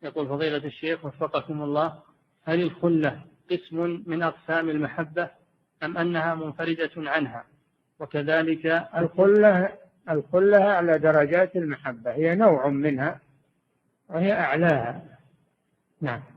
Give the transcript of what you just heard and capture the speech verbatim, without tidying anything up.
يقول فضيلة الشيخ وفقكم الله: هل الخلة قسم من أقسام المحبة أم أنها منفردة عنها؟ وكذلك الخلة الخلة على درجات المحبة، هي نوع منها وهي أعلاها. نعم.